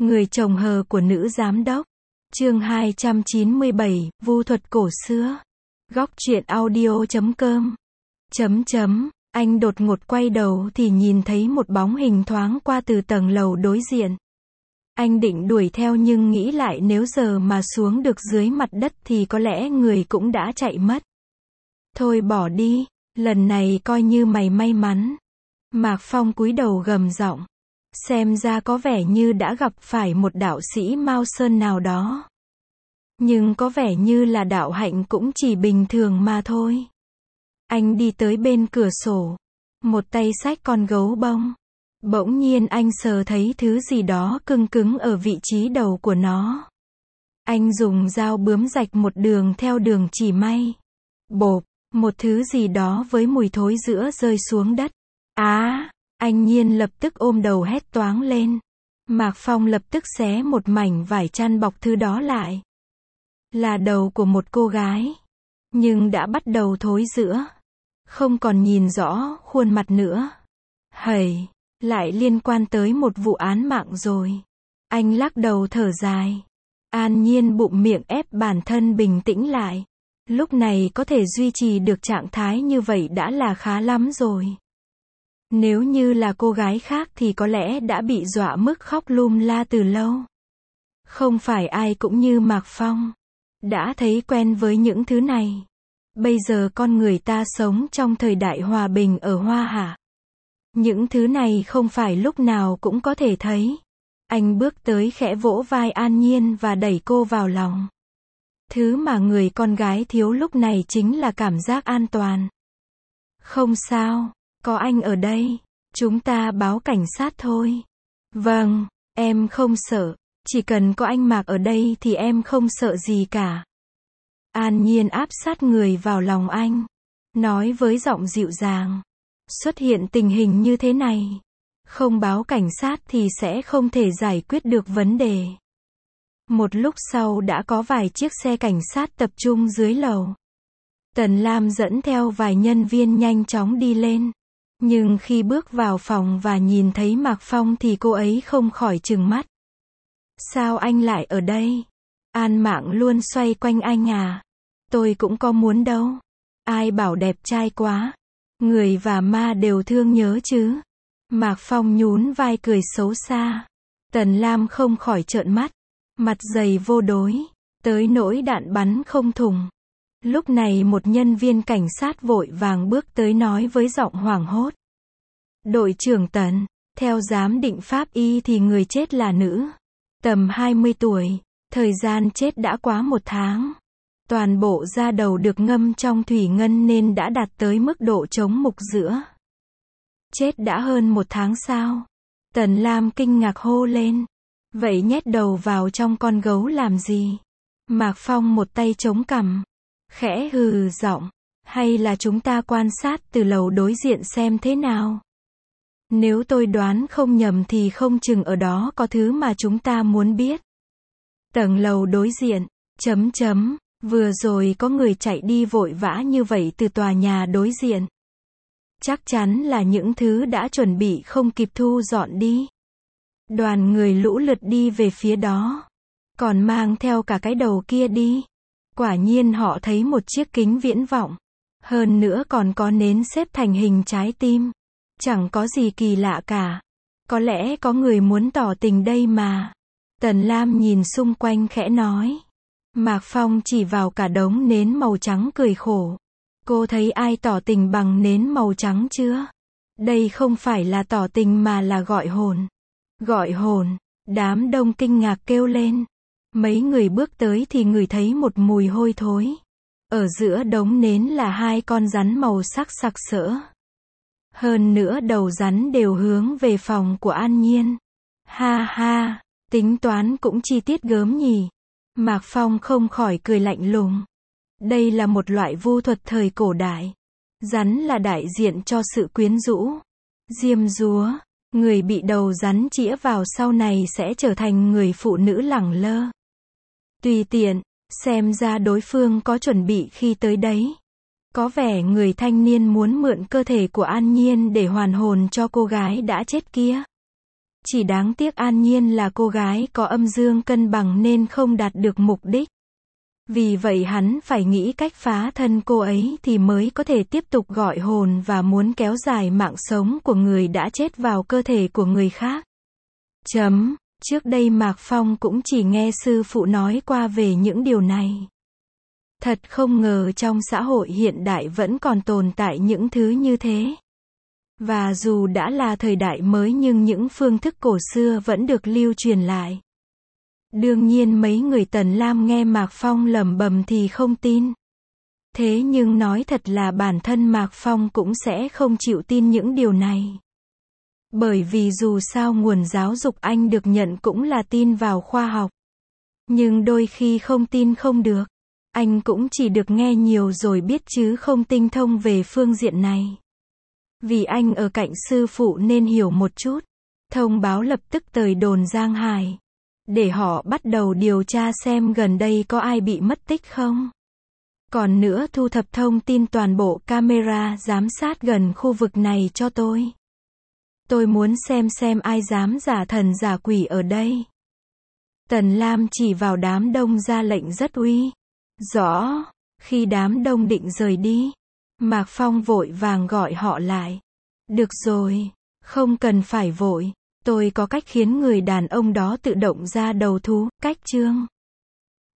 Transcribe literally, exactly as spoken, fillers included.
Người chồng hờ của nữ giám đốc. Chương hai trăm chín mươi bảy, vu thuật cổ xưa. Góc truyện audio chấm com. Chấm chấm, anh đột ngột quay đầu thì nhìn thấy một bóng hình thoáng qua từ tầng lầu đối diện. Anh định đuổi theo nhưng nghĩ lại nếu giờ mà xuống được dưới mặt đất thì có lẽ người cũng đã chạy mất. Thôi bỏ đi, lần này coi như mày may mắn. Mạc Phong cúi đầu gầm giọng. Xem ra có vẻ như đã gặp phải một đạo sĩ Mao Sơn nào đó. Nhưng có vẻ như là đạo hạnh cũng chỉ bình thường mà thôi. Anh đi tới bên cửa sổ. Một tay xách con gấu bông. Bỗng nhiên anh sờ thấy thứ gì đó cứng cứng ở vị trí đầu của nó. Anh dùng dao bướm rạch một đường theo đường chỉ may. Bộp, một thứ gì đó với mùi thối rữa rơi xuống đất. Á! Anh Nhiên lập tức ôm đầu hét toáng lên. Mạc Phong lập tức xé một mảnh vải chăn bọc thứ đó lại. Là đầu của một cô gái. Nhưng đã bắt đầu thối rữa. Không còn nhìn rõ khuôn mặt nữa. Hầy, lại liên quan tới một vụ án mạng rồi. Anh lắc đầu thở dài. An Nhiên bụng miệng ép bản thân bình tĩnh lại. Lúc này có thể duy trì được trạng thái như vậy đã là khá lắm rồi. Nếu như là cô gái khác thì có lẽ đã bị dọa mức khóc lum la từ lâu. Không phải ai cũng như Mạc Phong. Đã thấy quen với những thứ này. Bây giờ con người ta sống trong thời đại hòa bình ở Hoa Hạ. Những thứ này không phải lúc nào cũng có thể thấy. Anh bước tới khẽ vỗ vai An Nhiên và đẩy cô vào lòng. Thứ mà người con gái thiếu lúc này chính là cảm giác an toàn. Không sao. Có anh ở đây, chúng ta báo cảnh sát thôi. Vâng, em không sợ, chỉ cần có anh Mạc ở đây thì em không sợ gì cả. An Nhiên áp sát người vào lòng anh, nói với giọng dịu dàng. Xuất hiện tình hình như thế này, không báo cảnh sát thì sẽ không thể giải quyết được vấn đề. Một lúc sau đã có vài chiếc xe cảnh sát tập trung dưới lầu. Tần Lam dẫn theo vài nhân viên nhanh chóng đi lên. Nhưng khi bước vào phòng và nhìn thấy Mạc Phong thì cô ấy không khỏi trừng mắt. Sao anh lại ở đây? An Mạng luôn xoay quanh anh à? Tôi cũng có muốn đâu. Ai bảo đẹp trai quá. Người và ma đều thương nhớ chứ. Mạc Phong nhún vai cười xấu xa. Tần Lam không khỏi trợn mắt. Mặt dày vô đối. Tới nỗi đạn bắn không thùng. Lúc này một nhân viên cảnh sát vội vàng bước tới nói với giọng hoảng hốt. Đội trưởng Tần, theo giám định pháp y thì người chết là nữ. Tầm hai mươi tuổi, thời gian chết đã quá một tháng. Toàn bộ da đầu được ngâm trong thủy ngân nên đã đạt tới mức độ chống mục rữa. Chết đã hơn một tháng sao? Tần Lam kinh ngạc hô lên. Vậy nhét đầu vào trong con gấu làm gì? Mạc Phong một tay chống cằm. Khẽ hừ giọng, hay là chúng ta quan sát từ lầu đối diện xem thế nào? Nếu tôi đoán không nhầm thì không chừng ở đó có thứ mà chúng ta muốn biết. Tầng lầu đối diện, chấm chấm, vừa rồi có người chạy đi vội vã như vậy từ tòa nhà đối diện. Chắc chắn là những thứ đã chuẩn bị không kịp thu dọn đi. Đoàn người lũ lượt đi về phía đó, còn mang theo cả cái đầu kia đi. Quả nhiên họ thấy một chiếc kính viễn vọng. Hơn nữa còn có nến xếp thành hình trái tim. Chẳng có gì kỳ lạ cả. Có lẽ có người muốn tỏ tình đây mà. Tần Lam nhìn xung quanh khẽ nói. Mạc Phong chỉ vào cả đống nến màu trắng cười khổ. Cô thấy ai tỏ tình bằng nến màu trắng chưa? Đây không phải là tỏ tình mà là gọi hồn. Gọi hồn, đám đông kinh ngạc kêu lên. Mấy người bước tới thì ngửi thấy một mùi hôi thối. Ở giữa đống nến là hai con rắn màu sắc sặc sỡ. Hơn nữa đầu rắn đều hướng về phòng của An Nhiên. Ha ha, tính toán cũng chi tiết gớm nhỉ. Mạc Phong không khỏi cười lạnh lùng. Đây là một loại vu thuật thời cổ đại. Rắn là đại diện cho sự quyến rũ. Diêm dúa, người bị đầu rắn chĩa vào sau này sẽ trở thành người phụ nữ lẳng lơ. Tùy tiện, xem ra đối phương có chuẩn bị khi tới đấy. Có vẻ người thanh niên muốn mượn cơ thể của An Nhiên để hoàn hồn cho cô gái đã chết kia. Chỉ đáng tiếc An Nhiên là cô gái có âm dương cân bằng nên không đạt được mục đích. Vì vậy hắn phải nghĩ cách phá thân cô ấy thì mới có thể tiếp tục gọi hồn và muốn kéo dài mạng sống của người đã chết vào cơ thể của người khác. Chấm. Trước đây Mạc Phong cũng chỉ nghe sư phụ nói qua về những điều này. Thật không ngờ trong xã hội hiện đại vẫn còn tồn tại những thứ như thế. Và dù đã là thời đại mới nhưng những phương thức cổ xưa vẫn được lưu truyền lại. Đương nhiên mấy người Tần Lam nghe Mạc Phong lẩm bẩm thì không tin. Thế nhưng nói thật là bản thân Mạc Phong cũng sẽ không chịu tin những điều này. Bởi vì dù sao nguồn giáo dục anh được nhận cũng là tin vào khoa học. Nhưng đôi khi không tin không được. Anh cũng chỉ được nghe nhiều rồi biết chứ không tinh thông về phương diện này. Vì anh ở cạnh sư phụ nên hiểu một chút. Thông báo lập tức tới đồn Giang Hải. Để họ bắt đầu điều tra xem gần đây có ai bị mất tích không. Còn nữa thu thập thông tin toàn bộ camera giám sát gần khu vực này cho tôi. Tôi muốn xem xem ai dám giả thần giả quỷ ở đây. Tần Lam chỉ vào đám đông ra lệnh rất uy. Rõ. Khi đám đông định rời đi, Mạc Phong vội vàng gọi họ lại. Được rồi, không cần phải vội. Tôi có cách khiến người đàn ông đó tự động ra đầu thú. Cách chương